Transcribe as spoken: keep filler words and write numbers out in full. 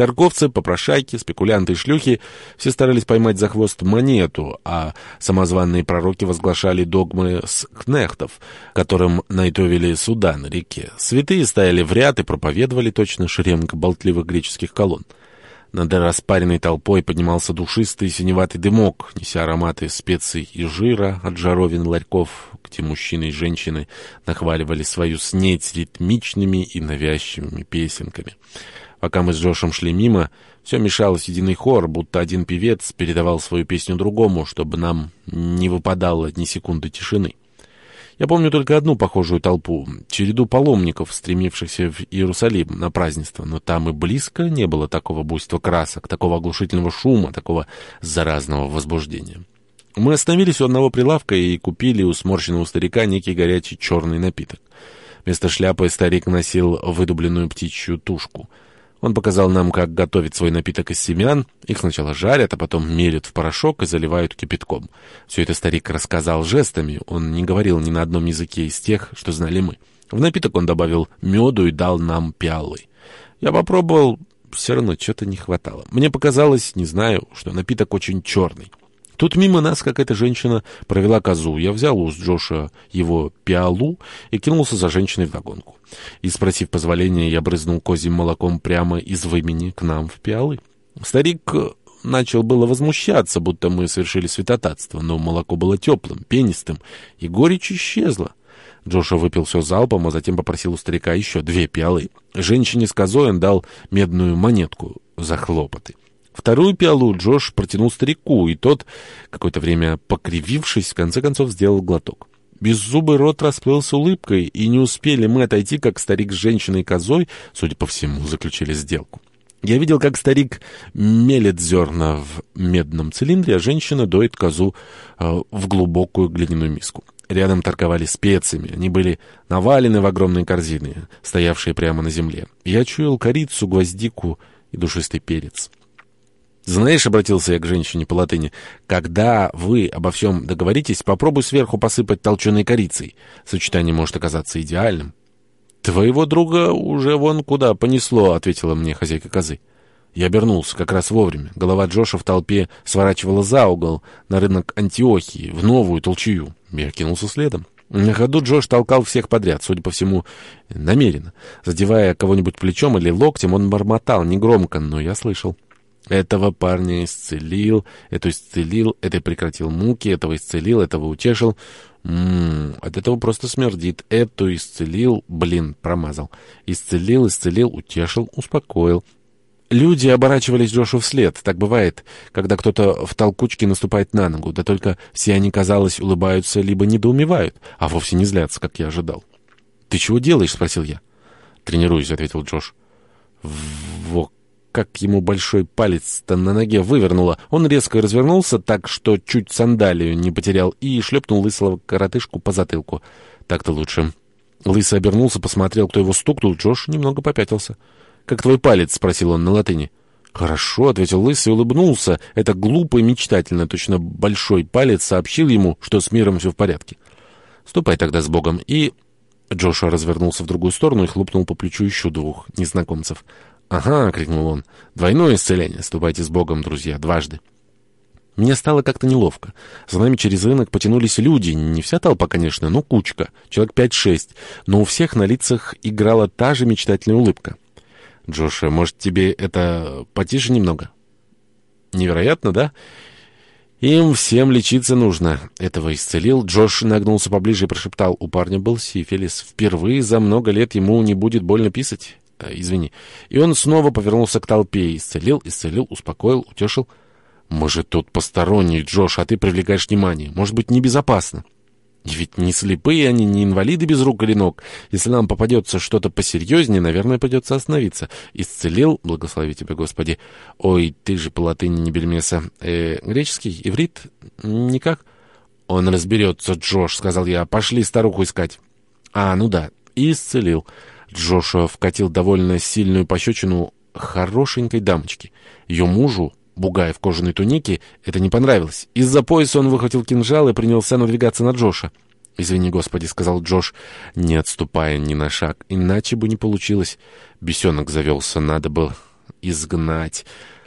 Торговцы, попрошайки, спекулянты и шлюхи все старались поймать за хвост монету, а самозванные пророки возглашали догмы с кнехтов, которым наитовили суда на реке. Святые стояли в ряд и проповедовали точно шеренга болтливых греческих колонн. Над распаренной толпой поднимался душистый синеватый дымок, неся ароматы специй и жира от жаровин ларьков, где мужчины и женщины нахваливали свою снеть ритмичными и навязчивыми песенками. Пока мы с Джошем шли мимо, все мешалось в единый хор, будто один певец передавал свою песню другому, чтобы нам не выпадало ни секунды тишины. Я помню только одну похожую толпу, череду паломников, стремившихся в Иерусалим на празднество, но там и близко не было такого буйства красок, такого оглушительного шума, такого заразного возбуждения. Мы остановились у одного прилавка и купили у сморщенного старика некий горячий черный напиток. Вместо шляпы старик носил выдубленную птичью тушку. Он показал нам, как готовить свой напиток из семян. Их сначала жарят, а потом мелют в порошок и заливают кипятком. Все это старик рассказал жестами. Он не говорил ни на одном языке из тех, что знали мы. В напиток он добавил меду и дал нам пиалы. Я попробовал, все равно что-то не хватало. Мне показалось, не знаю, что напиток очень черный. Тут мимо нас какая-то женщина провела козу. Я взял у Джоша его пиалу и кинулся за женщиной вдогонку. И, спросив позволения, я брызнул козьим молоком прямо из вымени к нам в пиалы. Старик начал было возмущаться, будто мы совершили святотатство, но молоко было теплым, пенистым, и горечь исчезла. Джоша выпил все залпом, а затем попросил у старика еще две пиалы. Женщине с козой он дал медную монетку за хлопоты. Вторую пиалу Джош протянул старику, и тот, какое-то время покривившись, в конце концов сделал глоток. Беззубый рот расплылся улыбкой, и не успели мы отойти, как старик с женщиной и козой, судя по всему, заключили сделку. Я видел, как старик мелет зерна в медном цилиндре, а женщина доит козу э, в глубокую глиняную миску. Рядом торговали специями. Они были навалены в огромные корзины, стоявшие прямо на земле. Я чуял корицу, гвоздику и душистый перец. «Знаешь, — обратился я к женщине по латыни, — когда вы обо всем договоритесь, попробуй сверху посыпать толченой корицей. Сочетание может оказаться идеальным». «Твоего друга уже вон куда понесло», — ответила мне хозяйка козы. Я обернулся как раз вовремя. Голова Джоша в толпе сворачивала за угол на рынок Антиохии, в новую толчую. Я кинулся следом. На ходу Джош толкал всех подряд, судя по всему, намеренно. Задевая кого-нибудь плечом или локтем, он бормотал негромко, но я слышал. Этого парня исцелил, эту исцелил, это прекратил муки, этого исцелил, этого утешил. Ммм, от этого просто смердит. Эту исцелил, блин, промазал. Исцелил, исцелил, утешил, успокоил. Люди оборачивались Джошу вслед. Так бывает, когда кто-то в толкучке наступает на ногу. Да только все они, казалось, улыбаются либо недоумевают, а вовсе не злятся, как я ожидал. «Ты чего делаешь?» — спросил я. «Тренируюсь», — ответил Джош. «Во как ему большой палец-то на ноге вывернуло!» Он резко развернулся так, что чуть сандалию не потерял, и шлепнул лысого коротышку по затылку. «Так-то лучше». Лысый обернулся, посмотрел, кто его стукнул. Джош немного попятился. «Как твой палец?» — спросил он на латыни. «Хорошо», — ответил Лысый и улыбнулся. Это глупо и мечтательно. Точно большой палец сообщил ему, что с миром все в порядке. «Ступай тогда с Богом». И Джоша развернулся в другую сторону и хлопнул по плечу еще двух незнакомцев. «Ага», — крикнул он, — «двойное исцеление. Ступайте с Богом, друзья, дважды». Мне стало как-то неловко. За нами через рынок потянулись люди. Не вся толпа, конечно, но кучка. Человек пять-шесть. Но у всех на лицах играла та же мечтательная улыбка. «Джоша, может, тебе это потише немного?» «Невероятно, да? Им всем лечиться нужно». Этого исцелил. Джош нагнулся поближе и прошептал. У парня был сифилис. Впервые за много лет ему не будет больно писать. Извини. И он снова повернулся к толпе. Исцелил, исцелил, успокоил, утешил. «Мы же тут посторонние, Джош, а ты привлекаешь внимание. Может быть, небезопасно». И ведь не слепые они, не инвалиды без рук или ног. Если нам попадется что-то посерьезнее, наверное, придется остановиться. Исцелил, благослови тебя, Господи. Ой, ты же по латыни не бельмеса. Э, греческий, иврит? Никак? Он разберется, Джош, сказал я. Пошли старуху искать. А, ну да, исцелил. Джоша вкатил довольно сильную пощечину хорошенькой дамочке. Ее мужу, бугай в кожаной тунике, это не понравилось. Из-за пояса он выхватил кинжал и принялся надвигаться на Джоша. «Извини, Господи», — сказал Джош, не отступая ни на шаг, иначе бы не получилось. Бесенок завелся, надо было изгнать.